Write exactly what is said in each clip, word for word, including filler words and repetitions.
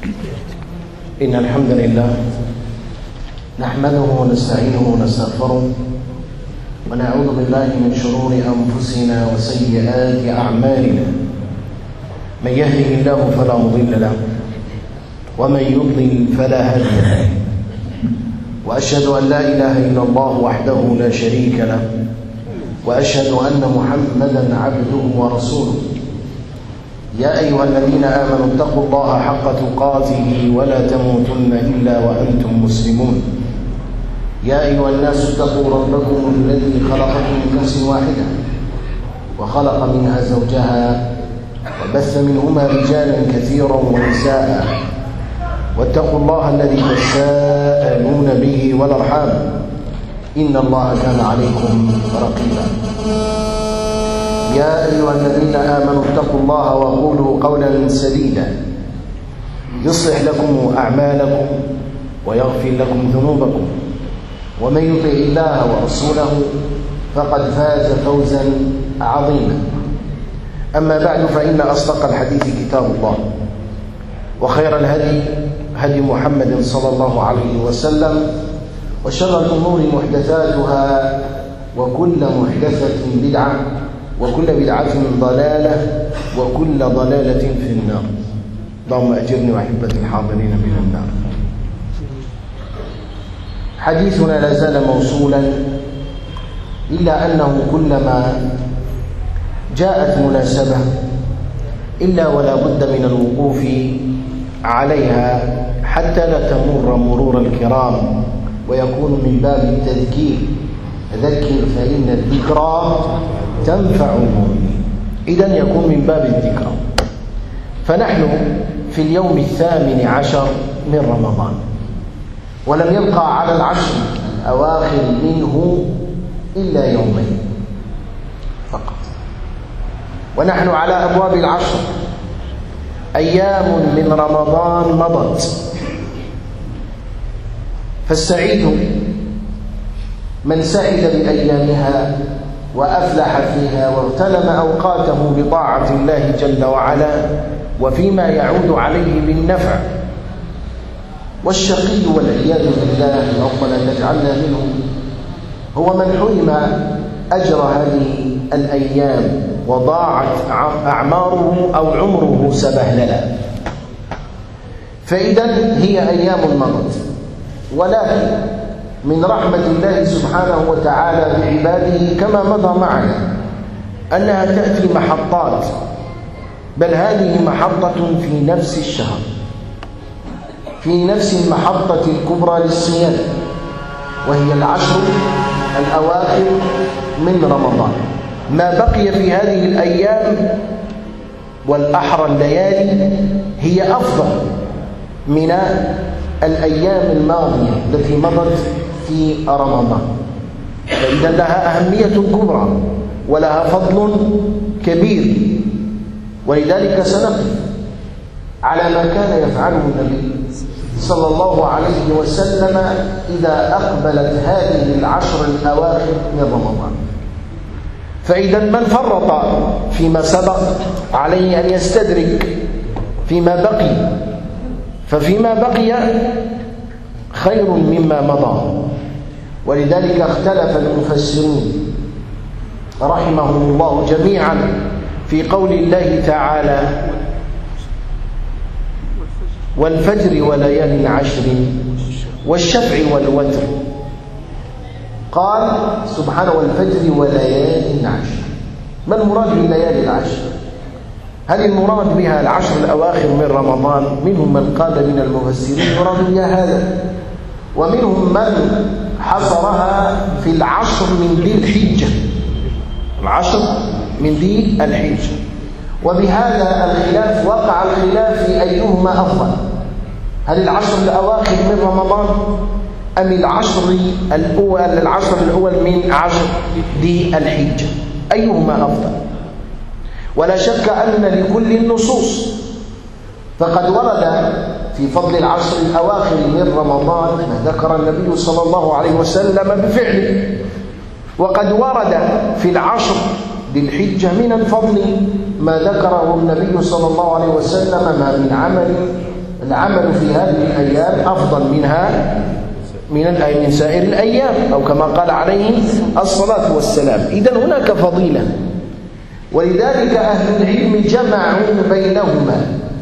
إن الحمد لله نحمده ونستعينه ونستغفره ونعوذ بالله من شرور أنفسنا وسيئات أعمالنا. من يهده الله فلا مضل له ومن يضلل فلا هادي له، وأشهد أن لا إله إلا الله وحده لا شريك له، وأشهد أن محمدا عبده ورسوله. يا أيها الذين آمنوا اتقوا الله حق تقاته ولا تموتن إلا وأنتم مسلمون. يا أيها الناس اتقوا ربكم الذي خلقكم من نفس واحدة وخلق منها زوجها وبث منهما رجالا كثيرا ونساء، واتقوا الله الذي تساءلون به والأرحام إن الله كان عليكم رقيبا. يا أيها الذين آمنوا اتقوا الله وقولوا قولا سديدا يصلح لكم أعمالكم ويغفر لكم ذنوبكم، ومن يطع الله ورسوله فقد فاز فوزا عظيما. أما بعد، فإن أصدق الحديث كتاب الله، وخير الهدي هدي محمد صلى الله عليه وسلم، وشر الأمور محدثاتها، وكل محدثة بدعة، وكل بدعة ضلالة، وكل ضلالة في النار. اللهم أجرني وأحبتي الحاضرين من النار. حديثنا لا زال موصولا، إلا أنه كلما جاءت مناسبة إلا ولا بد من الوقوف عليها حتى لا تمر مرور الكرام، ويكون من باب التذكير. ذكر فإن الذكرى تنفع المؤمنين. إذن يكون من باب الذكرى. فنحن في اليوم الثامن عشر من رمضان، ولم يبقى على العشر الأواخر منه إلا يومين فقط، ونحن على أبواب العشر. أيام من رمضان مضت، فالسعيد من سعد بأيامها وأفلح فيها واغتنم أوقاته بطاعة الله جل وعلا وفيما يعود عليه بالنفع. والشقي والعياذ بالله، ربنا تجعلنا منه، هو من حرم أجر هذه الأيام وضاعت أعماره أو عمره سبهللا. فإذا هي أيام مضت، ولكن من رحمة الله سبحانه وتعالى بعباده كما مضى معنا أنها تأتي محطات، بل هذه محطة في نفس الشهر، في نفس المحطة الكبرى للصيام، وهي العشر الأواخر من رمضان. ما بقي في هذه الأيام والأحرى الليالي هي أفضل من الأيام الماضية التي مضت في رمضان، فإذا لها أهمية كبرى ولها فضل كبير. ولذلك سنقف على ما كان يفعله النبي صلى الله عليه وسلم إذا أقبلت هذه العشر الأواخر من رمضان. فإذا من فرط فيما سبق عليه أن يستدرك فيما بقي، ففيما بقي خير مما مضى. ولذلك اختلف المفسرون رحمهم الله جميعا في قول الله تعالى: والفجر وليال عشر والشفع والوتر. قال سبحانه: والفجر وليال عشر. ما المراد بليالي العشر؟ هل المراد بها العشر الأواخر من رمضان؟ منهم من قال من المفسرين يراد بها هذا، ومنهم من حصرها في العشر من ذي الحجة، العشر من ذي الحجة. وبهذا الخلاف وقع الخلاف في أيهما أفضل، هل العشر الأواخر من رمضان أم العشر الأول العشر الأول من عشر ذي الحجة؟ أيهما أفضل؟ ولا شك أن لكل النصوص، فقد ورد في فضل العشر الأواخر من رمضان ما ذكر النبي صلى الله عليه وسلم بفعله، وقد ورد في العشر ذي الحجة من الفضل ما ذكره النبي صلى الله عليه وسلم: ما من عمل العمل في هذه الأيام أفضل منها من من سائر الأيام، أو كما قال عليه الصلاة والسلام. إذن هناك فضيلة، ولذلك أهل العلم جمعوا بينهما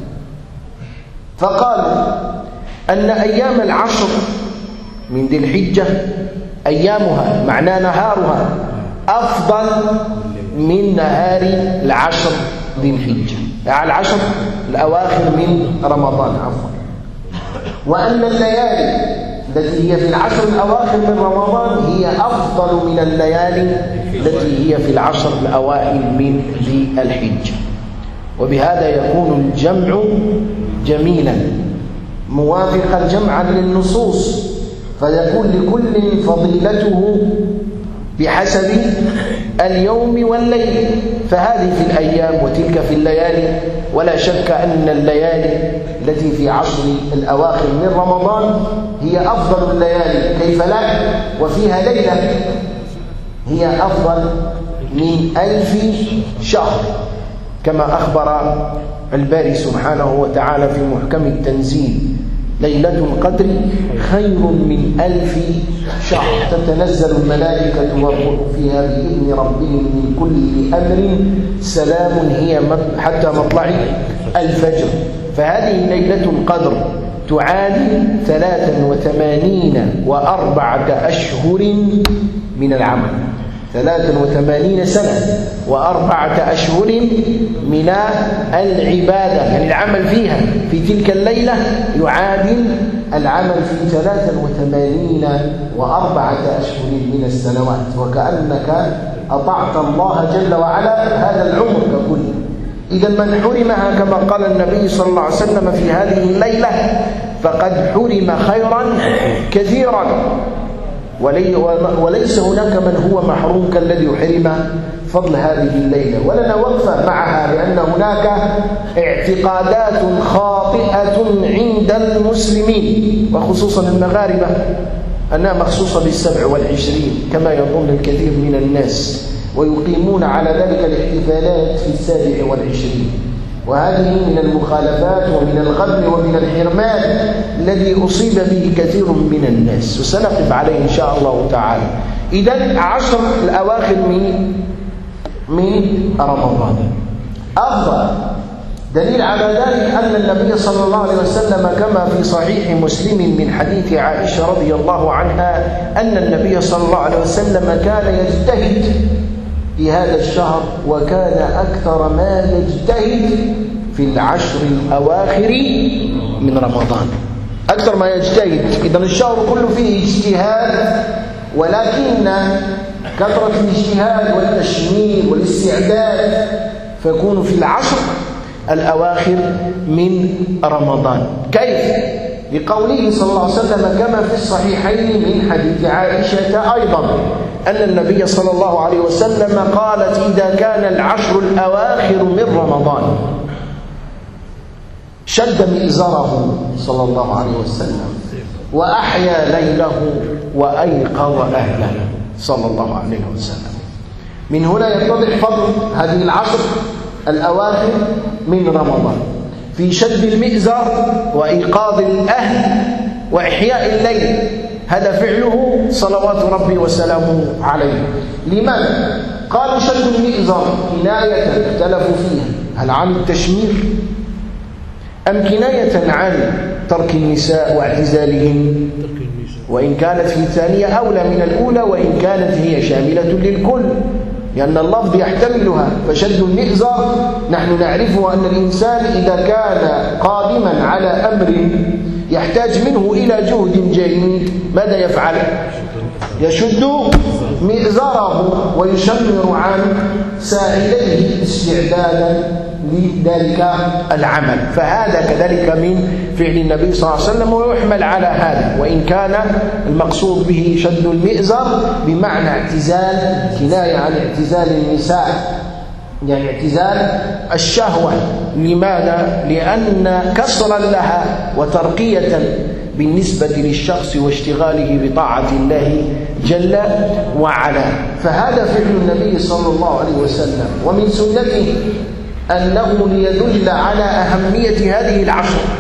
فقالوا أن أيام العشر من ذي الحجة أيامها معنى نهارها أفضل من نهار العشر ذي الحجة، يعني العشر الأواخر من رمضان عفوا. وأن الليالي التي هي في العشر الأواخر من رمضان هي أفضل من الليالي التي هي في العشر الأوائل من ذي الحجة. وبهذا يكون الجمع جميلا موافقا جمعا للنصوص، فيكون لكل فضيلته بحسب اليوم والليل، فهذه في الأيام وتلك في الليالي. ولا شك أن الليالي التي في عشر الأواخر من رمضان هي أفضل الليالي، كيف لا، وفيها ليلة هي أفضل من ألف شهر، كما أخبر الباري سبحانه وتعالى في محكم التنزيل: ليلة القدر خير من ألف شهر، تتنزل الملائكة والروح فيها بإذن ربهم من كل أمر سلام هي حتى مطلع الفجر. فهذه ليلة القدر تعادل ثلاثا وثمانين وأربعة أشهر من العمل، ثلاثا وثمانين سنة وأربعة أشهر من العبادة، يعني العمل فيها في تلك الليلة يعادل العمل في ثلاثا وثمانين وأربعة أشهر من السنوات، وكأنك أطعت الله جل وعلا هذا العمر ككله. إذا من حرمها كما قال النبي صلى الله عليه وسلم في هذه الليلة فقد حرم خيرا كثيرا، وليس هناك من هو محروم كالذي يحرم فضل هذه الليلة. ولنا وقفة معها، لأن هناك اعتقادات خاطئة عند المسلمين وخصوصا المغاربة أنها مخصوصة بالسبع والعشرين كما يظن الكثير من الناس، ويقيمون على ذلك الاحتفالات في السابع والعشرين، وهذه من المخالفات ومن الغبن ومن الحرمان الذي أصيب به كثير من الناس، وسنقف عليه إن شاء الله تعالى. إذن عشر الأواخر من من رمضان أفضل. دليل على ذلك أن النبي صلى الله عليه وسلم كما في صحيح مسلم من حديث عائشة رضي الله عنها أن النبي صلى الله عليه وسلم كان يجتهد في هذا الشهر، وكان أكثر ما يجتهد في العشر الأواخر من رمضان، أكثر ما يجتهد. إذن الشهر كله فيه اجتهاد، ولكن كثرة الاجتهاد والتشمير والاستعداد فيكون في العشر الأواخر من رمضان. كيف؟ لقوله صلى الله عليه وسلم كما في الصحيحين من حديث عائشة أيضا أن النبي صلى الله عليه وسلم قالت: إذا كان العشر الأواخر من رمضان شد مئزره صلى الله عليه وسلم وأحيا ليله وأيقظ أهله صلى الله عليه وسلم. من هنا يتضح فضل هذه العشر الأواخر من رمضان في شد المئزر وإيقاظ الأهل وإحياء الليل، هذا فعله صلوات ربي وسلامه عليه. لماذا؟ قالوا شد المئزر كناية اختلفوا فيها، هل عن التشمير أم كناية عن ترك النساء واعتزالهن؟ وإن كانت في الثانية أولى من الأولى، وإن كانت هي شاملة للكل، لأن اللفظ يحتملها. فشد المئزر نحن نعرفه أن الإنسان إذا كان قادما على أمر يحتاج منه إلى جهد جهيد ماذا يفعل؟ يشد مئزره ويشمر عن ساعديه استعدادا لذلك العمل. فهذا كذلك من فعل النبي صلى الله عليه وسلم ويحمل على هذا، وإن كان المقصود به شد المئزر بمعنى اعتزال، كناية عن اعتزال النساء، يعني اعتزال الشهوة. لماذا؟ لأن كسرا لها وترقية بالنسبة للشخص واشتغاله بطاعة الله جل وعلا. فهذا فعل النبي صلى الله عليه وسلم، ومن سنته أنه ليدل على أهمية هذه العشر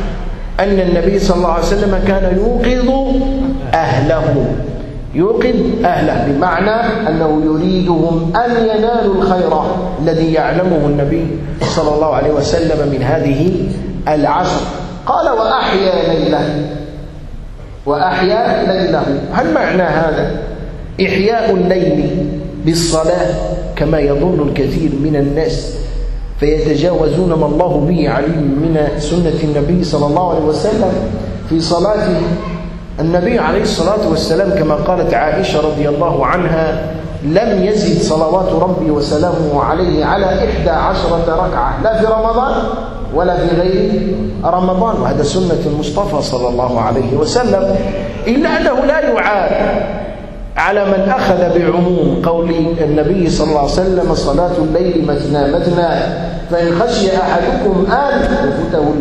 أن النبي صلى الله عليه وسلم كان يوقظ أهله، يوقظ أهله بمعنى أنه يريدهم أن ينالوا الخير الذي يعلمه النبي صلى الله عليه وسلم من هذه العشر. قال وأحيا ليله، وأحيا ليله. هل معنى هذا إحياء الليل بالصلاة كما يظن الكثير من الناس فيتجاوزون ما الله به عليهم من سنة النبي صلى الله عليه وسلم في صلاته؟ النبي عليه الصلاة والسلام كما قالت عائشة رضي الله عنها لم يزد صلوات ربي وسلامه عليه على إحدى عشرة ركعة لا في رمضان ولا في غير رمضان، وهذا سنة المصطفى صلى الله عليه وسلم. إلا أنه لا يعاب على من أخذ بعموم قول النبي صلى الله عليه وسلم صلاة الليل مثنى مثنى فإن خشي أحدكم أن يفوته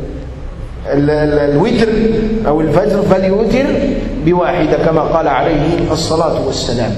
الوتر أو الفجر فليوتر بواحدة كما قال عليه الصلاة والسلام.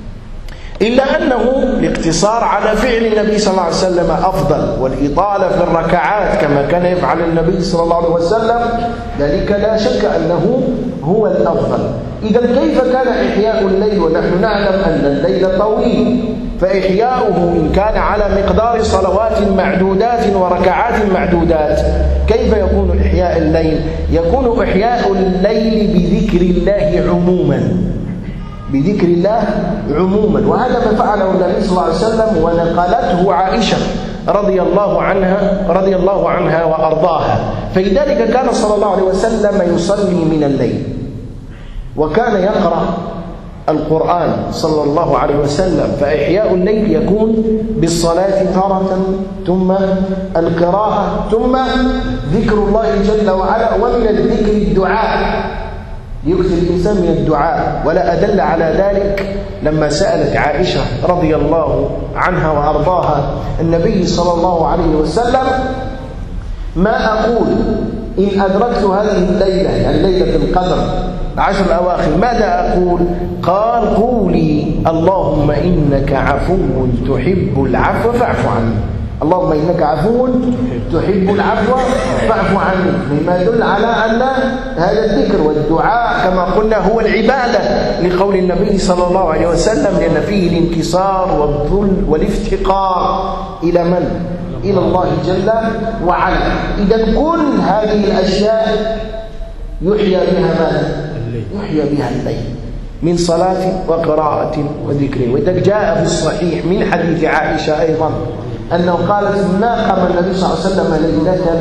إلا أنه الاقتصار على فعل النبي صلى الله عليه وسلم أفضل، والإطالة في الركعات كما كان يفعل النبي صلى الله عليه وسلم ذلك لا شك أنه هو الأفضل. إذا كيف كان إحياء الليل ونحن نعلم أن الليل طويل؟ فإحياؤه إن كان على مقدار صلوات معدودات وركعات معدودات كيف يكون إحياء الليل؟ يكون إحياء الليل بذكر الله عموما، بذكر الله عموما، وهذا ما فعله النبي صلى الله عليه وسلم ونقلته عائشة رضي الله عنها رضي الله عنها وأرضاها. فلذلك كان صلى الله عليه وسلم يصلي من الليل وكان يقرأ القرآن صلى الله عليه وسلم. فإحياء الليل يكون بالصلاة تارة ثم القراءة ثم ذكر الله جل وعلا، ومن الذكر الدعاء، يكثر الإنسان من الدعاء. ولا أدل على ذلك لما سألت عائشة رضي الله عنها وأرضاها النبي صلى الله عليه وسلم ما أقول إن أدركت هذه الليلة يعني ليلة القدر عشر الأواخر ماذا أقول؟ قال قولي اللهم إنك عفو تحب العفو فاعف عني، اللهم إنك عفو تحب العفو فاعف عني، مما يدل على أن هذا الذكر والدعاء كما قلنا هو العبادة لقول النبي صلى الله عليه وسلم، لأن فيه الانكسار والذل والافتقار إلى من؟ إلى الله جل وعلا. إذا كل هذه الأشياء يحيى بها ماذا؟ يحيى بها الليل من صلاة وقراءة وذكر. وإذا جاء في الصحيح من حديث عائشة أيضا أنه قالت ما قام النبي صلى الله عليه وسلم ليلة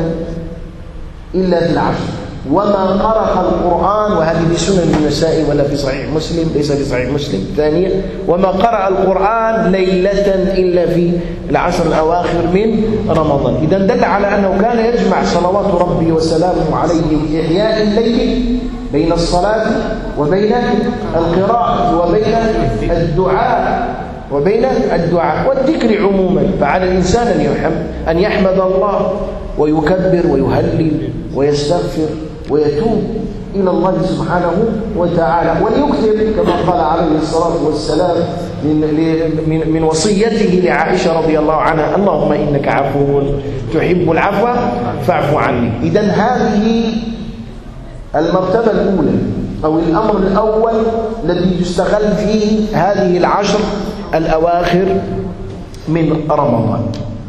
إلا في العشر وما قرأ القرآن، وهذه في سنن النسائي ولا في صحيح مسلم، ليس في صحيح مسلم. ثانيا وما قرأ القرآن ليلة إلا في العشر الأواخر من رمضان. إذا دل على أنه كان يجمع صلوات ربي وسلامه عليه إحياء الليل بين الصلاة وبين القراءة وبين الدعاء وبين الدعاء والذكر عموما. فعلى الإنسان أن يحمد أن يحمد الله ويكبر ويهلل ويستغفر ويتوب إلى الله سبحانه وتعالى، وليكثر كما قال عليه الصلاة والسلام من, من, من وصيته لعائشة رضي الله عنها اللهم إنك عفو تحب العفو فاعف عني. إذن هذه المرتبة الأولى أو الأمر الأول الذي يستغل فيه هذه العشر الأواخر من رمضان.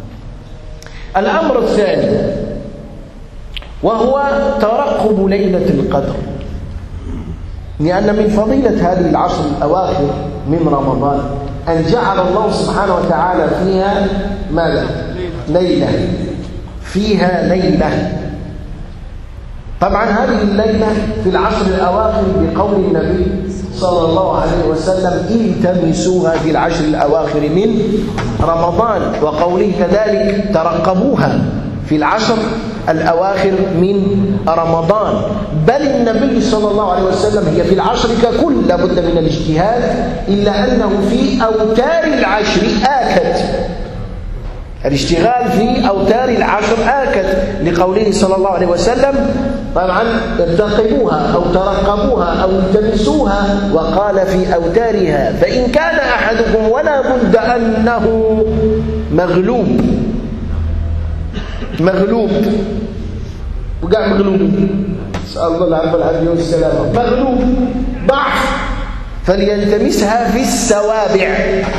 الأمر الثاني وهو ترقب ليلة القدر، لأن من فضيلة هذه العشر الأواخر من رمضان أن جعل الله سبحانه وتعالى فيها ماذا؟ ليلة، فيها ليلة. طبعا هذه الليلة في العشر الأواخر بقول النبي صلى الله عليه وسلم التمسوها في العشر الأواخر من رمضان، وقوله كذلك ترقبوها في العشر الأواخر من رمضان. بل النبي صلى الله عليه وسلم هي في العشر ككل لابد من الاجتهاد، إلا أنه في أوتار العشر آكد، الاشتغال في أوتار العشر آكد لقوله صلى الله عليه وسلم طبعا ارتقبوها أو ترقبوها أو التمسوها، وقال في أوتارها فإن كان أحدكم ولا بد أنه مغلوب مغلوب وقاع مغلوب، نسأل الله العفو والعافية والسلامة، مغلوب ضعف، فليلتمسها في السوابع،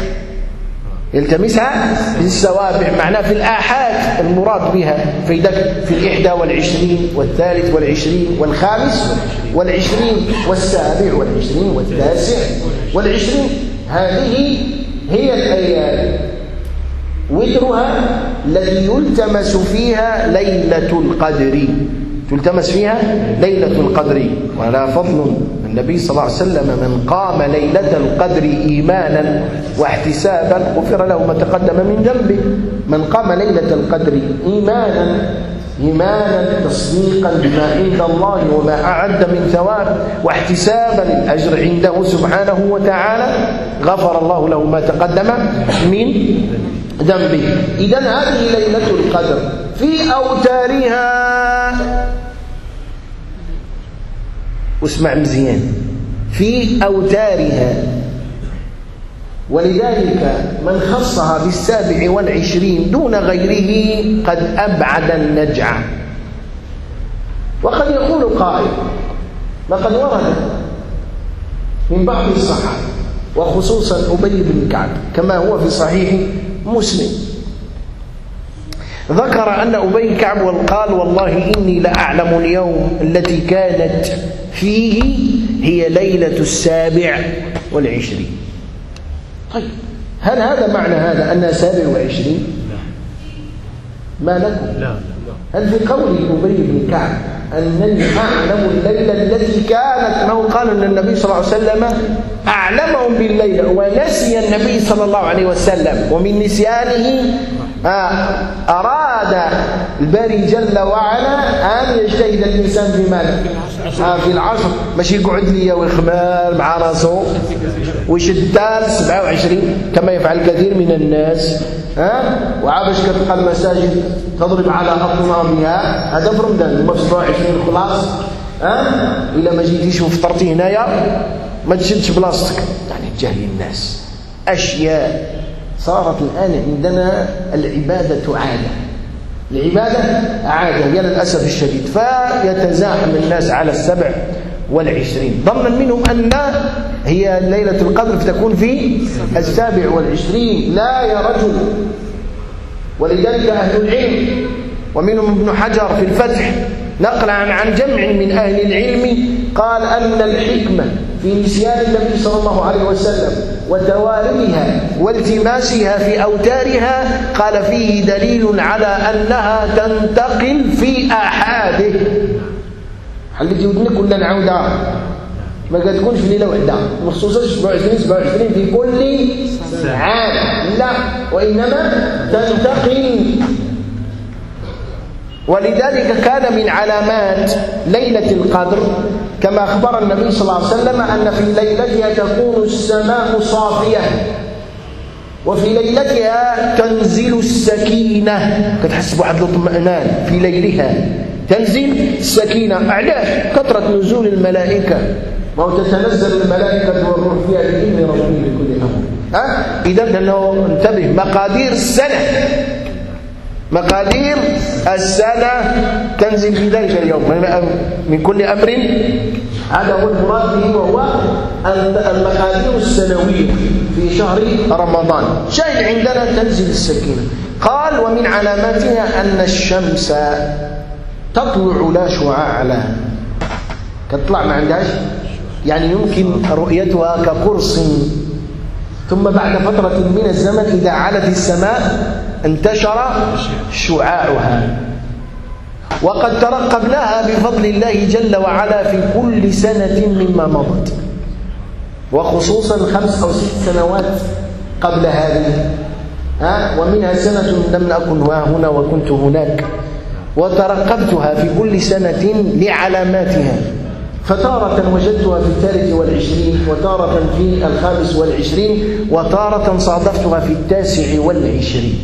يلتمسها في السوابع معناه في الآحاد المراد بها في ذاك في الإحدى والعشرين والثالث والعشرين والخامس والعشرين والسابع والعشرين والتاسع والعشرين. هذه هي الأيام وترها التي يلتمس فيها ليلة القدر، تلتمس فيها ليلة القدر. ولا فضل النبي صلى الله عليه وسلم من قام ليلة القدر إيمانا واحتسابا غفر له ما تقدم من ذنبه. من قام ليلة القدر إيمانا إيمانا تصديقا بما عند الله وما أعد من ثواب واحتسابا الأجر عنده سبحانه وتعالى غفر الله له ما تقدم من ذنبه. إذن هذه ليلة القدر في أوتارها، واسمع مزيان، في أوتارها. ولذلك من خصها بالسابع والعشرين دون غيره قد أبعد النجع. وقد يقول قائل لقد ورد من بعض الصحابة وخصوصا أبي بن كعب كما هو في صحيح مسلم، ذكر أن أبي كعب قال والله إني لأعلم اليوم التي كانت فيه هي ليلة السابع والعشرين. طيب هل هذا معنى هذا أنها سابع وعشرين؟ ما لكم؟ هل في قول أبي بن كعب أنني أعلم الليلة التي كانت، ما هو قال أن النبي صلى الله عليه وسلم أعلمهم بالليلة ونسي النبي صلى الله عليه وسلم، ومن نسيانه أراد الباري جل وعلا أن يجتهد الإنسان في ماذا؟ في العشر، ماشي يقعد لي ويخمال مع راسه ويشدال سبعة وعشرين كما يفعل كثير من الناس. ها وعابش كتلقى المساجد تضرب على أطنابها، هذا في رمضان وما في سبعة وعشرين خلاص. ها إلا ما جيتيش وفطرتي هنايا ما تشدش بلاصتك. يعني جهل الناس أشياء صارت الآن عندنا العبادة عادة، العبادة عادة هي للأسف الشديد، فيتزاحم الناس على السبع والعشرين ظنا منهم أن هي ليلة القدر تكون في السابع والعشرين. لا يا رجل. ولذلك أهل العلم ومنهم ابن حجر في الفتح نقل عن عن جمع من أهل العلم قال أن الحكمة في نسيان النبي صلى الله عليه وسلم وتواليها والتماسها في أوتارها قال فيه دليل على أنها تنتقل في آحاده. حلتي ودنك ولا نعاودها؟ ما كتكونش في ليلة واحدة مخصوصة سبعة وعشرين سبعة وعشرين في كل عام، لا، وإنما تنتقل. ولذلك كان من علامات ليلة القدر كما أخبر النبي صلى الله عليه وسلم أن في ليلتها تكون السماء صافية، وفي ليلتها تنزل السكينة، كتحس بواحد الاطمئنان في ليلها، تنزل السكينة. علاش؟ كثرة نزول الملائكة، ما هو تتنزل الملائكة والروح فيها بإذن ربهم لكل أمر. ها إذا أنه انتبه، مقادير السنة مقادير السنة تنزل في ذلك اليوم من كل أمر، هذا هو المراد به، وهو المقادير السنوية في شهر رمضان. شاهد عندنا تنزل السكينة. قال ومن علاماتها أن الشمس تطلع لا شعاع لها، تطلع ما عندهاش، يعني يمكن رؤيتها كقرص، ثم بعد فترة من الزمن إذا علت السماء انتشر شعاعها. وقد ترقبناها بفضل الله جل وعلا في كل سنة مما مضت، وخصوصا خمس أو ست سنوات قبل هذه، ها ومنها سنة لم أكن هنا وكنت هناك، وترقبتها في كل سنة لعلاماتها، فتارة وجدتها في الثالث والعشرين، وتارة في الخامس والعشرين، وتارة صادفتها في التاسع والعشرين.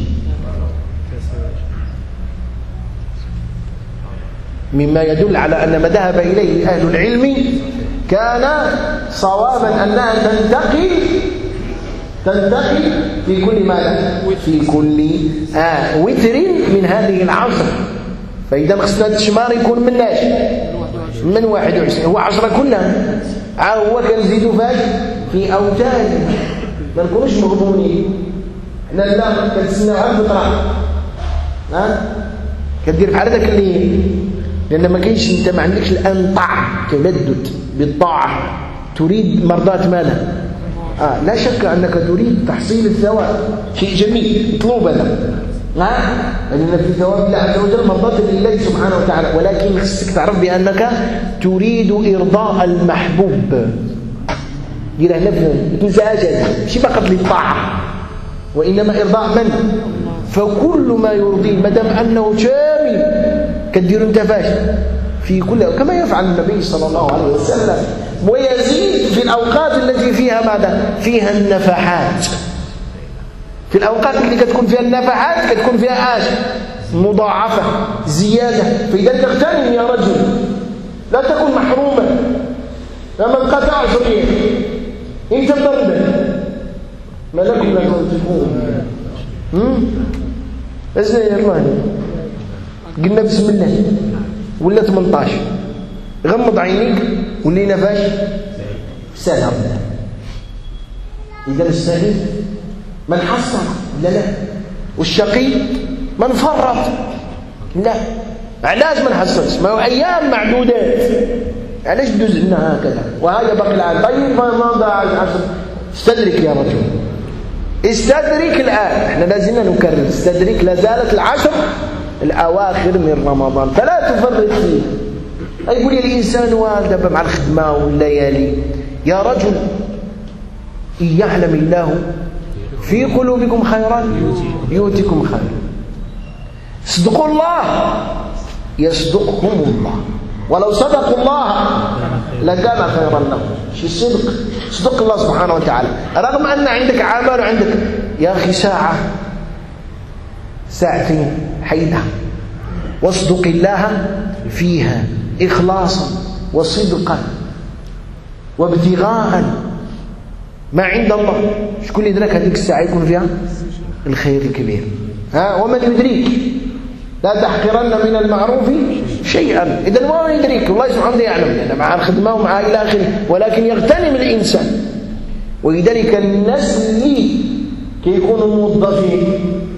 مما يدل على أن ما ذهب إليه أهل العلم كان صوابا، أنها تنتقل تنتقل في كل ماذا؟ في كل آه وتر من هذه العشر، فإذا خصنا هذا الشمار يكون من اش؟ من واحد وعشرين، هو عشرة كلها. عا هو كنزيدو فاش؟ في أوتاد، ما نكونوش مغبونين. حنا لا كنتسناو عاد الفطرة، ها كدير بحال هذاك اللي، لأن ما كاينش، أنت ما عندكش الآن طاعة، تلذذ بالطاعة، تريد مرضاة ماذا؟ آه لا شك أنك تريد تحصيل الثواب، شيء جميل مطلوب هذا، ها لأن في ثواب الله عز وجل مرضاة لله سبحانه وتعالى، ولكن خصك تعرف بأنك تريد إرضاء المحبوب. دير هنا ما تنساهاش هذا، ماشي فقط للطاعة وإنما إرضاء من؟ فكل ما يرضيه مادام أنه شامل كدير انت فاش في كل، كما يفعل النبي صلى الله عليه وسلم، ويزيد في الأوقات التي فيها ماذا؟ فيها النفحات. في الأوقات اللي كتكون فيها النفحات كتكون فيها آش مضاعفة زيادة، فإذا تغتنم يا رجل، لا تكن محروما. لما انقطع عشرين انت ضربا ما لكم لا تنفقون. ازاي يا الله؟ قلنا بسم الله ولا ثمنطاش، غمض عينيك ولينا فاش؟ سلام. إذا السعيد من حصل لا لا، والشقي من فرط لا. علاش ما نحصلش؟ ما هو أيام معدودات، علاش دوز لنا هكذا؟ وهذا باقي الآن. طيب ما ضاع عشر، استدرك يا رجل، استدرك الآن. احنا لازلنا نكرر، استدرك، لا زالت العشر الأواخر من رمضان فلا تفرط فيه. يقول لي الإنسان دابا مع الخدمة والليالي، يا رجل إن يعلم الله في قلوبكم خيرا يؤتكم خيرا. صدقوا الله يصدقكم الله، ولو صدقوا الله لكان خيرا لهم. شي صدق، صدق الله سبحانه وتعالى، رغم أن عندك عمل وعندك يا أخي ساعة ساعتين حيدها، واصدق الله فيها إخلاصا وصدقا وابتغاء ما عند الله. شكون اللي يدرك هذيك الساعة يكون فيها الخير الكبير؟ ها ومن يدريك؟ لا تحقرن من المعروف شيئا. إذا ما يدريك، الله سبحانه وتعالى يعلم، يعني مع الخدمة ومع إلى آخره، ولكن يغتنم الإنسان. ولذلك الناس اللي كيكونوا موظفين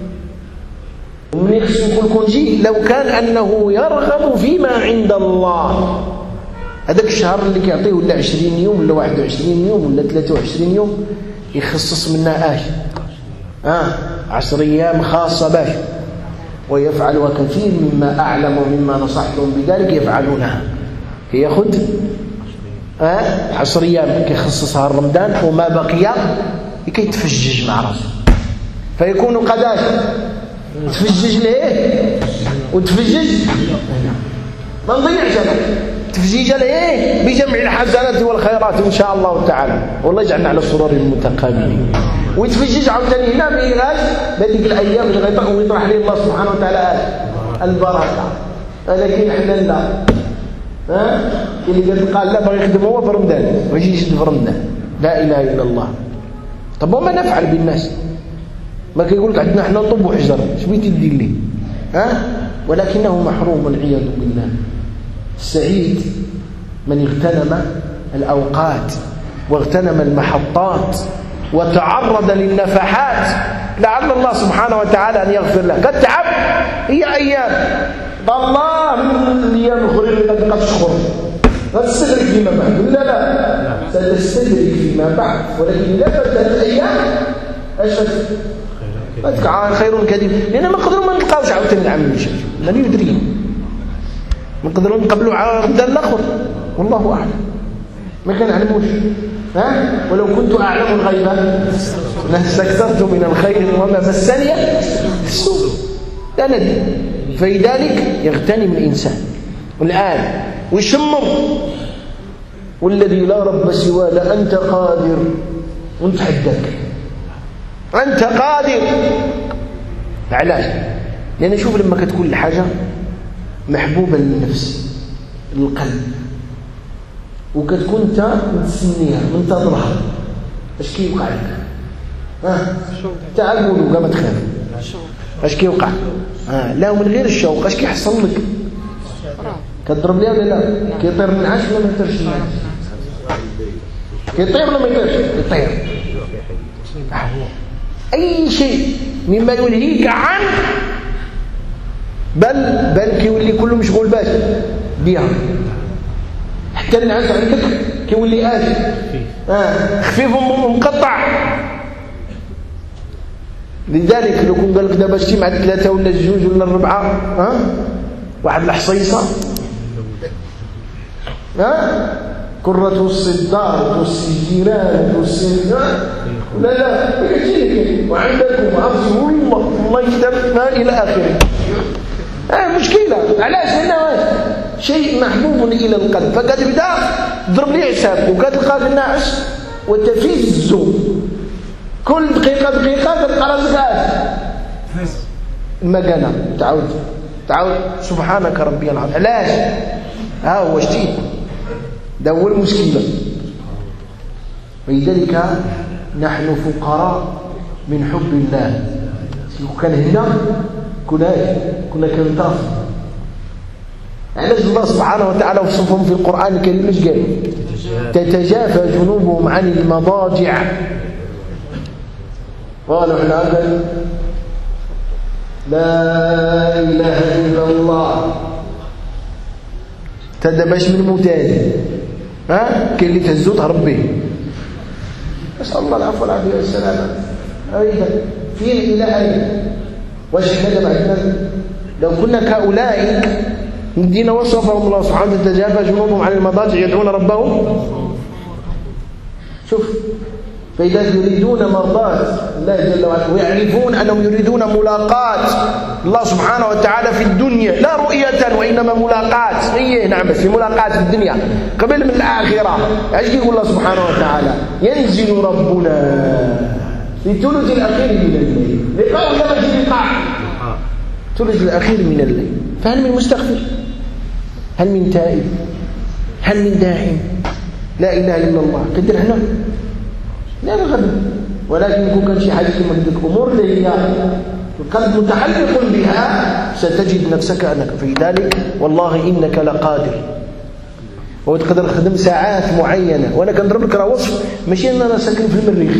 ومن يخص يكون كونجي، لو كان أنه يرغب فيما عند الله، هذاك الشهر اللي كيعطيه ولا عشرين يوم ولا واحد وعشرين يوم ولا ثلاثة وعشرين يوم يخصص منها آش آه عشر أيام خاصة باش، ويفعلها كثير مما أعلم ومما نصحتهم بذلك يفعلونها. كياخذ آه عشر أيام كيخصصها رمضان، وما بقي كيتفجج مع راسه، فيكون قداش تفجج ليه وتفجج ما نضيعش انا تفجيج ليه بجمع الحسنات والخيرات ان شاء الله تعالى، والله يجعلنا على السرور المتقابلين. ويتفجج عاوتاني هنا بإيراج بهذيك الايام اللي غيطرح ويطرح ليه الله سبحانه وتعالى البركه. ولكن حنا لا، ها اللي قال لا باغي يخدم هو في رمضان ويجي يشد في رمضان، لا اله الا الله. طب وما نفعل بالناس؟ ما كيقول لك عندنا حنا نطب وحجر، اش بغيتي دير ليه؟ ها ولكنه محروم والعياذ بالله. السعيد من اغتنم الأوقات واغتنم المحطات وتعرض للنفحات، لعل الله سبحانه وتعالى أن يغفر له. قد تعب، هي أيام الله من الأيام الأخرى اللي قد تشخر، ستستدرك فيما بعد ولا لا؟ ستستدرك فيما بعد، ولكن لا بد الأيام اش فتك خير كثير، لأن ما نقدروا ما نلقاوش عاوتاني العام مشى، من يدري نقدروا نقبلوا على رمضان الآخر، والله أعلم، ما كنعلموش. ها ولو كنت أعلم الغيب لاستكثرت من الخير وما مسني السوء، لا ندري. فلذلك يغتنم الإنسان الآن ويشمر، والذي لا رب سواه لأنت قادر ونتحداك أنت قادر. علاش؟ لأن شوف لما كتكون الحاجة محبوبة للنفس للقلب وكتكون أنت متسنيها منتظرها، اش كيوقع لك؟ ها تعال قولوا كما تخاف اش كيوقع؟ ها لا من غير الشوق اش كيحصل لك؟ كتضرب ليه ولا لا؟ كيطير النعاس ولا ما يطيرش النعاس؟ كيطير ولا ما يطيرش؟ يطير. أي شيء مما يلهيك عن بل بل كيولي كله مشغول باش بها. حتى النعاس عندك كيولي آجي آه خفيف ومقطع. لذلك لو كون قال لك دابا شتي مع ثلاثة ولا جوج ولا أربعة ها آه؟ واحد الحصيصة ها آه؟ كرة الصدار والسجيران والسجيران لا لا يجيك وعندكم عرضي والله الله يكتب إلى آخره. آه مشكلة. علاش؟ لأنه شيء محبوب إلى القلب. فقد بدا ضرب لي حساب وقد تلقى في الناعس وتفيز كل دقيقة دقيقة تلقى راسك المكانة تعاود تعاود سبحانك ربي العظيم. علاش؟ ها هو شتي ده هو المشكلة. ولذلك نحن فقراء من حب الله. لو كان هنا كنا كنا كنطاف. علاش الله سبحانه وتعالى وصفهم في القرآن الكريم ايش قال؟ تتجافى جنوبهم عن المضاجع. قالوا احنا قال لا اله الا الله تدبش من موتان ها كاين اللي تهزو تهرب به. نسال الله العفو والعافيه والسلامه. ايضا فين الى اين؟ واش حنا بعدنا لو كنا كاولئك ندينا وصفهم الله سبحانه وتعالى تتجافى جنوبهم عن المضاجع يدعون ربهم. شوف فإذا يريدون مرضات الله جل وعلا ويعرفون أنهم يريدون ملاقات الله سبحانه وتعالى في الدنيا لا رؤية وإنما ملاقات. هي نعم في ملاقات في الدنيا قبل من الآخرة. ايش يقول الله سبحانه وتعالى؟ ينزل ربنا في الثلث الأخير من الليل. لقاء ولا مجي لقاء؟ الثلث الأخير من الليل. فهل من مستغفر؟ هل من تائب؟ هل من داعم؟ لا إله إلا الله. قدر هنا لا نغنى. ولكن يكون كان شي حاجه من ديك الامور اللي هي القلب متعلق بها ستجد نفسك انك في ذلك والله انك لقادر. وتقدر تخدم ساعات معينه. وانا كنضرب لك راه وصف ماشي ان انا ساكن في المريخ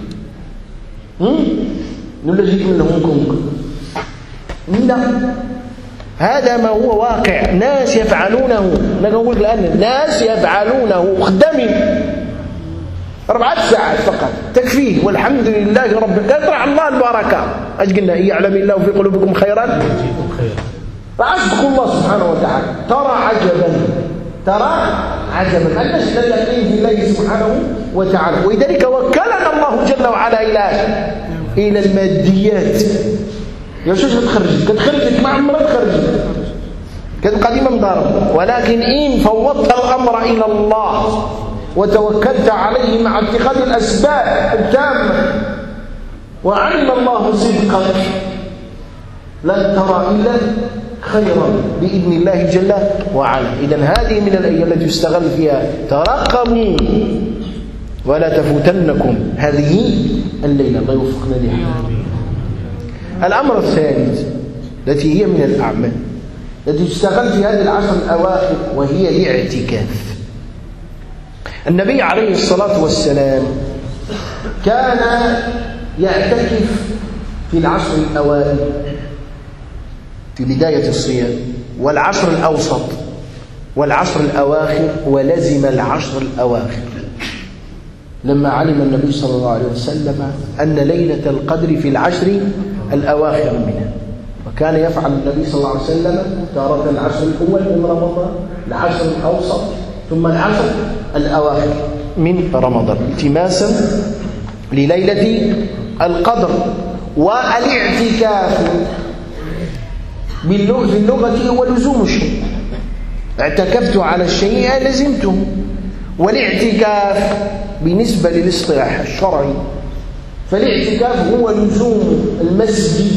ولا جيت من هونغ كونغ. لا هذا ما هو واقع. ناس يفعلونه. انا نقول الان ناس يفعلونه خدامين أربعة ساعات فقط تكفيه والحمد لله رب. يطرح الله البركة. اش قلنا؟ يعلم الله في قلوبكم خيرا فأصدقوا الله سبحانه وتعالى. ترى عجبا ترى عجبا أن نشهد اليقين في الله سبحانه وتعالى. ولذلك وكلنا الله جل وعلا إلى إلى الماديات. يا شوش كتخرج كتخرجك مع عمرها تخرجك كتبقى ديما مضارب. ولكن إن فوضت الأمر إلى الله وتوكلت عليه مع اتخاذ الأسباب التامة وعلم الله صدقك لن ترى إلا خيرا بإذن الله جل وعلا. إذن هذه من الأيام التي يستغل فيها. ترقبوا ولا تفوتنكم هذه الليلة. الله يوفقنا لها. الأمر الثالث التي هي من الأعمال التي تستغل في هذه العشر الأواخر وهي الاعتكاف. النبي عليه الصلاة والسلام كان يعتكف في العشر الأوائل في بداية الصيام والعشر الأوسط والعشر الأواخر ولزم العشر الأواخر لما علم النبي صلى الله عليه وسلم أن ليلة القدر في العشر الأواخر منها. وكان يفعل النبي صلى الله عليه وسلم تارة العشر الأول من رمضان العشر الأوسط ثم العشر الأواخر من رمضان التماسا لليلة القدر. والاعتكاف باللغة هو لزوم الشيء. اعتكفت على الشيء لزمته. والاعتكاف بالنسبة للاصطلاح الشرعي فالاعتكاف هو لزوم المسجد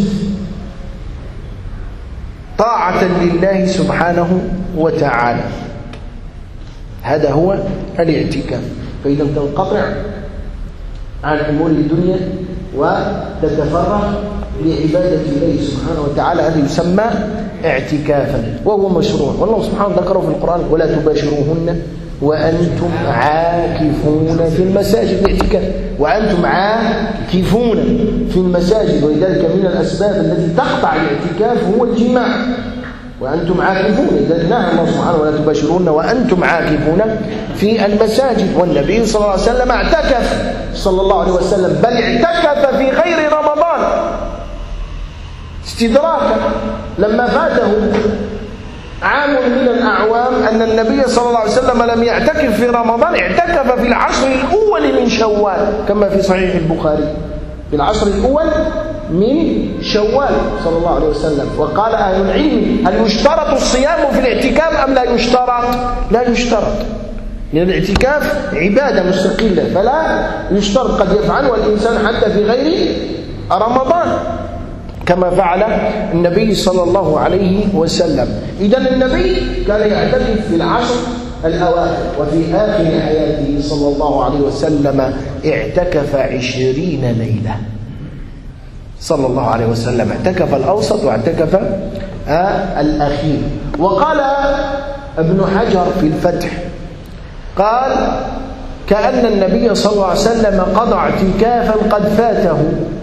طاعة لله سبحانه وتعالى. هذا هو الاعتكاف. فإذا تنقطع عن أمور الدنيا وتتفرغ لعبادة الله سبحانه وتعالى هذا يسمى اعتكافا وهو مشروع. والله سبحانه ذكره في القرآن: ولا تباشروهن وأنتم عاكفون في المساجد. الاعتكاف وأنتم عاكفون في المساجد، ولذلك من الأسباب التي تقطع الاعتكاف هو الجماع. وأنتم عاكفون، إذا نهى الله سبحانه: ولا تباشرون وأنتم عاكفون في المساجد. والنبي صلى الله عليه وسلم اعتكف صلى الله عليه وسلم، بل اعتكف في غير رمضان استدراكا لما فاته عام من الأعوام أن النبي صلى الله عليه وسلم لم يعتكف في رمضان، اعتكف في العشر الأول من شوال كما في صحيح البخاري، في العشر الأول من شوال صلى الله عليه وسلم. وقال أهل العلم: هل يشترط الصيام في الاعتكاف أم لا يشترط؟ لا يشترط، لأن الاعتكاف عبادة مستقلة فلا يشترط، قد يفعله الإنسان حتى في غير رمضان كما فعل النبي صلى الله عليه وسلم. إذن النبي كان يعتكف في العشر الأواخر، وفي آخر حياته صلى الله عليه وسلم اعتكف عشرين ليلة صلى الله عليه وسلم، اعتكف الأوسط واعتكف آه الأخير. وقال ابن حجر في الفتح، قال: كأن النبي صلى الله عليه وسلم قضى اعتكافا قد فاته.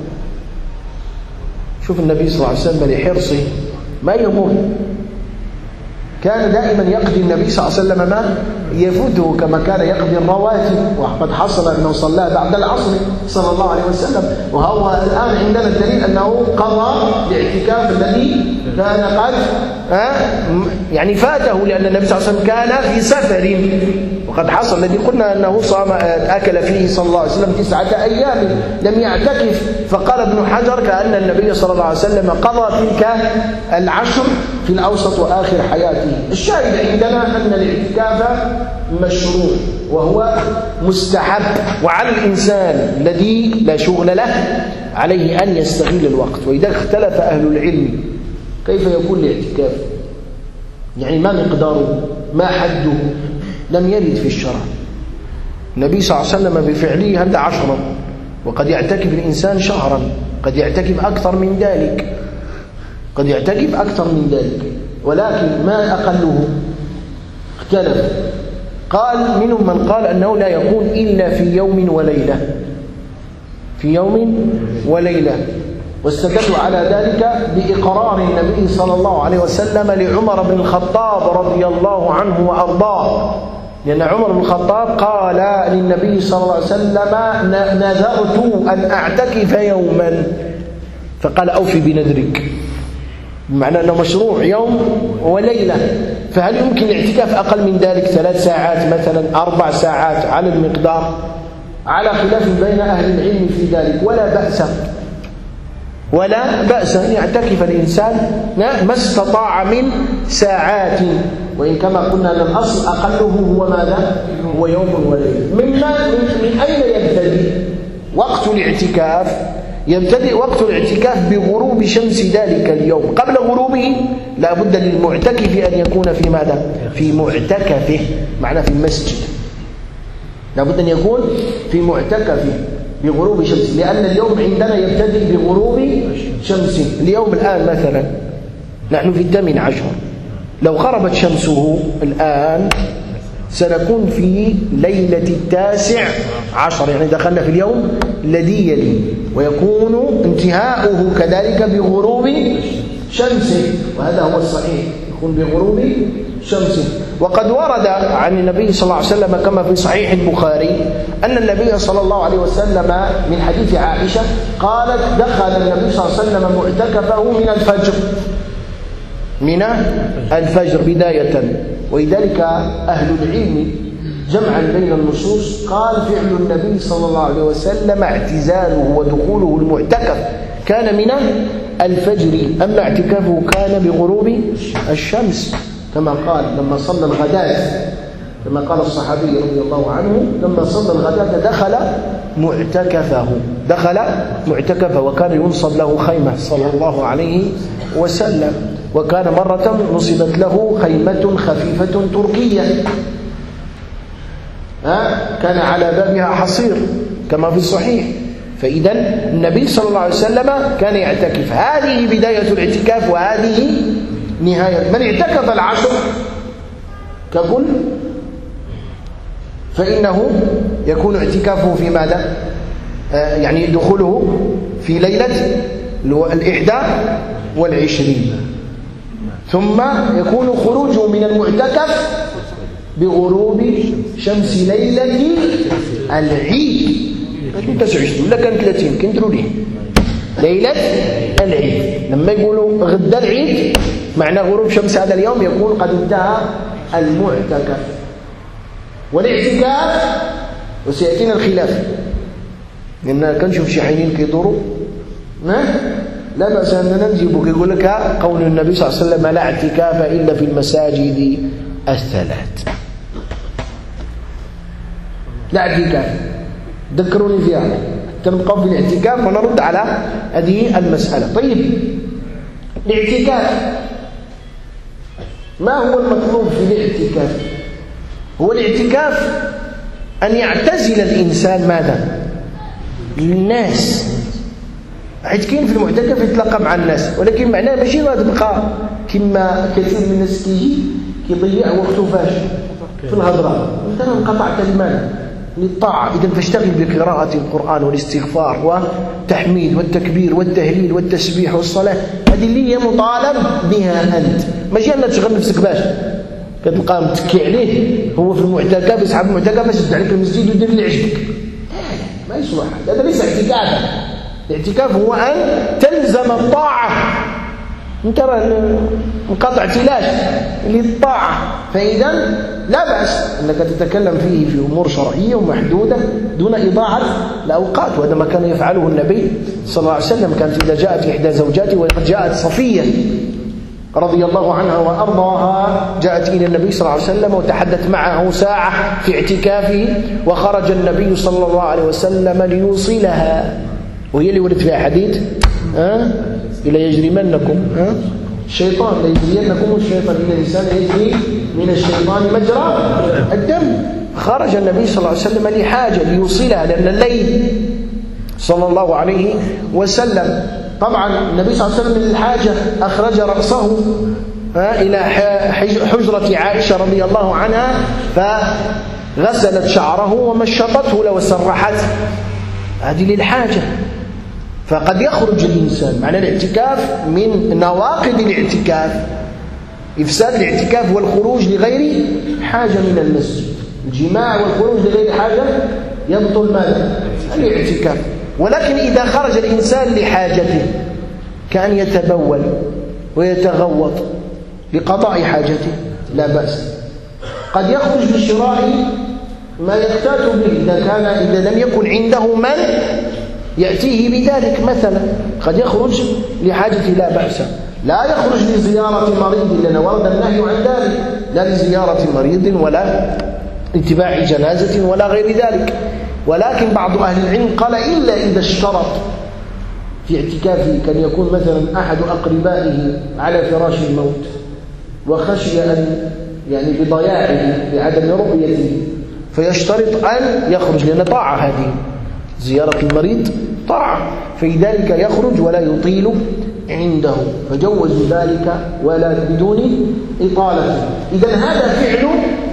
شوف النبي صلى الله عليه وسلم لحرصه ما يمر، كان دائما يقضي النبي صلى الله عليه وسلم ما يفوته، كما كان يقضي الرواتب، وقد حصل أنه صلى بعد العصر صلى الله عليه وسلم. وهو الآن عندنا الدليل أنه قضى الاعتكاف الذي كان قد يعني فاته، لأن النبي صلى الله عليه وسلم كان في سفر، وقد حصل الذي قلنا أنه صام أكل فيه صلى الله عليه وسلم تسعة أيام لم يعتكف. فقال ابن حجر: كأن النبي صلى الله عليه وسلم قضى تلك العشر في الأوسط وآخر حياته. الشاهد عندنا أن الاعتكاف مشروع وهو مستحب، وعلى الإنسان الذي لا شغل له عليه أن يستغل الوقت. وإذا اختلف أهل العلم كيف يكون الاعتكاف، يعني ما مقداره، ما حده، لم يرد في الشرع. النبي صلى الله عليه وسلم بفعله هدى عشرا، وقد يعتكف الإنسان شهرا، قد يعتكف أكثر من ذلك، قد يعتكف أكثر من ذلك، ولكن ما أقله اختلف. قال منهم من قال أنه لا يكون إلا في يوم وليلة، في يوم وليلة، واستدلوا على ذلك بإقرار النبي صلى الله عليه وسلم لعمر بن الخطاب رضي الله عنه وأرضاه، لأن عمر بن الخطاب قال للنبي صلى الله عليه وسلم: نذرت أن أعتكف يوما، فقال: أوفي بنذرك، بمعنى أنه مشروع يوم وليلة. فهل يمكن الاعتكاف أقل من ذلك، ثلاث ساعات مثلا، أربع ساعات، على المقدار؟ على خلاف بين أهل العلم في ذلك، ولا بأس ولا بأس أن يعتكف الإنسان ما استطاع من ساعات، وإن كما قلنا أن الأصل أقله هو ماذا؟ هو يوم وليلة. مما من أين يبتدئ وقت الاعتكاف؟ يبتدئ وقت الاعتكاف بغروب شمس ذلك اليوم. قبل غروبه لا بد للمعتكف أن يكون في ماذا؟ في معتكفه، معناه في المسجد، لا بد أن يكون في معتكفه بغروب شمس، لأن اليوم عندنا يبتدئ بغروب شمس. اليوم الآن مثلا نحن في الثامن عشر، لو غربت شمسه الآن سنكون في ليلة التاسع عشر، يعني دخلنا في اليوم الذي يلي، ويكون انتهاؤه كذلك بغروب شمسه، وهذا هو الصحيح، يكون بغروب شمسه. وقد ورد عن النبي صلى الله عليه وسلم كما في صحيح البخاري أن النبي صلى الله عليه وسلم من حديث عائشة قالت: دخل النبي صلى الله عليه وسلم معتكفه من الفجر، من الفجر بداية. ولذلك أهل العلم جمعا بين النصوص قال: فعل النبي صلى الله عليه وسلم اعتزاله ودخوله المعتكف كان من الفجر، أما اعتكافه كان بغروب الشمس، كما قال لما صلى الغداة، كما قال الصحابي رضي الله عنه: لما صلى الغداة دخل معتكفه، دخل معتكفه، وكان ينصب له خيمة صلى الله عليه وسلم. وكان مرة نصبت له خيمة خفيفة تركية، ها كان على بابها حصير كما في الصحيح، فإذا النبي صلى الله عليه وسلم كان يعتكف. هذه بداية الاعتكاف وهذه نهاية. من اعتكف العشر ككل فإنه يكون اعتكافه في ماذا؟ آه يعني دخوله في ليلة الإحدى والعشرين، ثم يكون خروجه من المعتكف بغروب شمس ليلة العيد. كنت تسعشتوا ولا كان ثلاثين كنتروا ليه ليلة العيد. لما يقولوا غدا العيد معنى غروب شمس هذا اليوم يكون قد انتهى المعتكف. والاعتكاف وسيأتينا الخلاف لأن كنشوف شي حينين كيدوروا لا بأس أننا نجيبه يقول لك قول النبي صلى الله عليه وسلم لا اعتكاف إلا في المساجد الثلاث. لا اعتكاف ذكروني فيها تنبقى في الاعتكاف ونرد على هذه المسألة. طيب الاعتكاف ما هو المطلوب في الاعتكاف؟ هو الاعتكاف أن يعتزل الإنسان ماذا؟ الناس. حيث كاين في المعتكف يتلاقى مع الناس، ولكن معناه ماشي غتبقى كما كثير من الناس كيجي كيضيع وقته فاش في الهضره. انت انقطعت المال للطاعه. اذا فاشتغل بقراءه القران والاستغفار والتحميد والتكبير والتهليل والتسبيح والصلاه. هذه اللي هي مطالب بها انت. ماشي انك تشغل نفسك باش كتلقى متكي عليه هو في المعتكف يسحب المعتكف يسد عليك المسجد ويدير اللي عجبك. ما يصلح، هذا ليس اعتكافا. الاعتكاف هو أن تلزم الطاعة. انت انقطعت لاش للطاعة، فإذا لا بأس أنك تتكلم فيه في أمور شرعية ومحدودة دون إضاعة الأوقات. وهذا ما كان يفعله النبي صلى الله عليه وسلم. كانت إذا جاءت إحدى زوجاته وقد جاءت صفية رضي الله عنها وأرضاها جاءت إلى النبي صلى الله عليه وسلم وتحدث معه ساعة في اعتكافه، وخرج النبي صلى الله عليه وسلم ليوصلها، وهي اللي ورد فيها حديث ها إلا يجرمنكم ها الشيطان لا يجرينكم الشيطان إلى الإنسان يجري من الشيطان مجرى الدم. خرج النبي صلى الله عليه وسلم لحاجة ليوصلها لأن الليل صلى الله عليه وسلم. طبعا النبي صلى الله عليه وسلم من الحاجة أخرج رأسه إلى حجرة عائشة رضي الله عنها فغسلت شعره ومشطته له وسرحته. هذه للحاجة. فقد يخرج الإنسان. معنى الاعتكاف من نواقض الاعتكاف إفساد الاعتكاف والخروج لغير حاجة من المسجد. الجماع والخروج لغير حاجة يبطل ماذا؟ الاعتكاف. ولكن إذا خرج الإنسان لحاجته كأن يتبول ويتغوط لقضاء حاجته لا بأس. قد يخرج لشراء ما يقتات به إذا كان إذا لم يكن عنده من يأتيه بذلك مثلا. قد يخرج لحاجته لا بأس. لا يخرج لزيارة مريض لأن ورد النهي عن ذلك، لا لزيارة مريض ولا اتباع جنازة ولا غير ذلك. ولكن بعض أهل العلم قال إلا إذا اشترط في اعتكافه كان يكون مثلا أحد أقربائه على فراش الموت وخشي أن يعني بضياعه بعدم رؤيته فيشترط أن يخرج، لأن طاعة هذه زيارة المريض طاعة، فلذلك يخرج ولا يطيل عنده، فجوزوا ذلك ولا بدون إطالة. إذن هذا فعل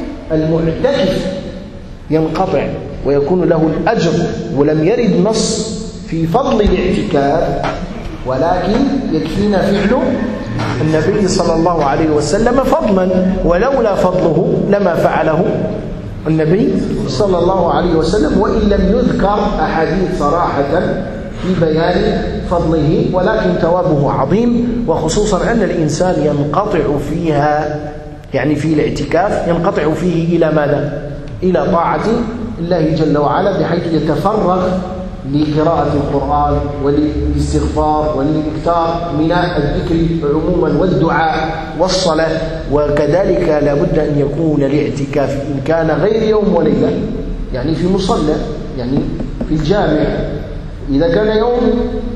المعتكف ينقطع ويكون له الأجر، ولم يرد نص في فضل الاعتكاف، ولكن يكفينا فعل النبي صلى الله عليه وسلم فضلا، ولولا فضله لما فعله النبي صلى الله عليه وسلم، وإن لم يذكر أحاديث صراحة في بيان فضله، ولكن ثوابه عظيم، وخصوصا أن الإنسان ينقطع فيها يعني في الاعتكاف ينقطع فيه إلى ماذا؟ إلى طاعة الله جل وعلا، بحيث يتفرغ لقراءة القرآن وللاستغفار وللإكثار من الذكر عموما والدعاء والصلاة. وكذلك لا بد أن يكون الاعتكاف إن كان غير يوم وليلة، يعني في مصلى، يعني في الجامع. إذا كان يوم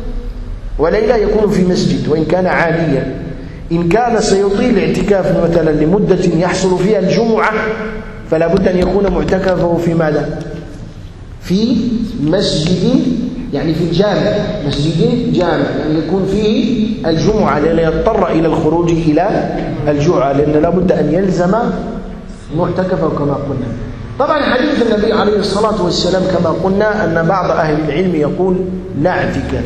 وليلة يكون في مسجد وإن كان عاليا. إن كان سيطيل الاعتكاف مثلا لمدة يحصل فيها الجمعة فلا بد أن يكون معتكفه في ماذا؟ في مسجد يعني في الجامع، مسجد جامع يعني يكون فيه الجمعة، لأن يضطر إلى الخروج إلى الجمعة، لأن لابد أن يلزم معتكفه كما قلنا. طبعا حديث النبي عليه الصلاة والسلام كما قلنا أن بعض أهل العلم يقول لا اعتكاف،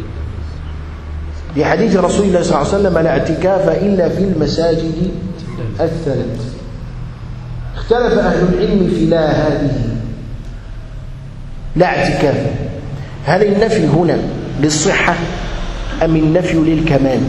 لحديث رسول الله صلى الله عليه وسلم لا اعتكاف إلا في المساجد الثلاث. اختلف أهل العلم في لا هذه لا اعتكاف، هل النفي هنا للصحة أم النفي للكمال؟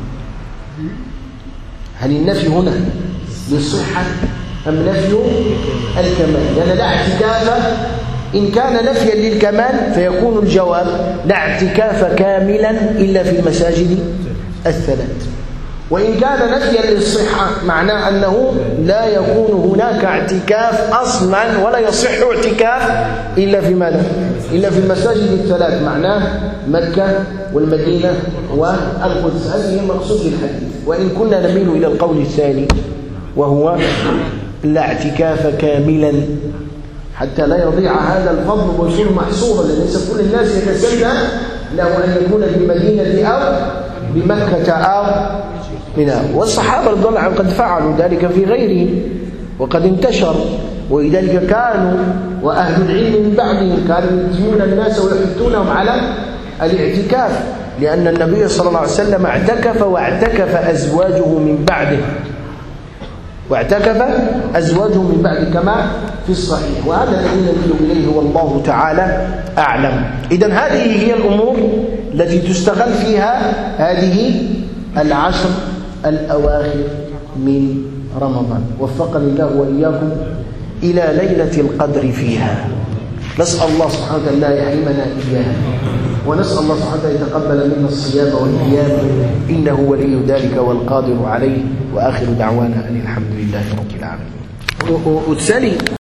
هل النفي هنا للصحة أم نفي الكمال؟ لأن لا اعتكاف إن كان نفيا للكمال فيكون الجواب لا اعتكاف كاملا إلا في المساجد الثلاث، وإن كان نفيا للصحة معناه أنه لا يكون هناك اعتكاف أصلا ولا يصح اعتكاف إلا في ماذا؟ إلا في المساجد الثلاث، معناه مكة والمدينة والقدس. هذه هي المقصود بالحديث، وإن كنا نميل إلى القول الثاني وهو لا اعتكاف كاملا، حتى لا يضيع هذا الفضل ويكون محصورا، لأن ليس كل الناس يتسنى له أن يكون في المدينة أو بمكة أو منها. والصحابة رضي الله عنهم قد فعلوا ذلك في غيرهم وقد انتشر، ولذلك كانوا وأهل العلم من بعدهم كانوا يلزمون الناس ويحثونهم على الاعتكاف، لأن النبي صلى الله عليه وسلم اعتكف واعتكف أزواجه من بعده، واعتكف أزواجه من بعد كما في الصحيح، وهذا الذي نميل إليه والله تعالى أعلم. إذن هذه هي الأمور التي تستغل فيها هذه العشر الأواخر من رمضان. وفقني الله وإياكم إلى ليلة القدر فيها. نسأل الله سبحانه وتعالى لا يحرمنا إياها، ونسأل الله سبحانه وتعالى يتقبل منا الصيام والقيام، إنه ولي ذلك والقادر عليه. وآخر دعوانا أن الحمد لله رب العالمين. وتسالي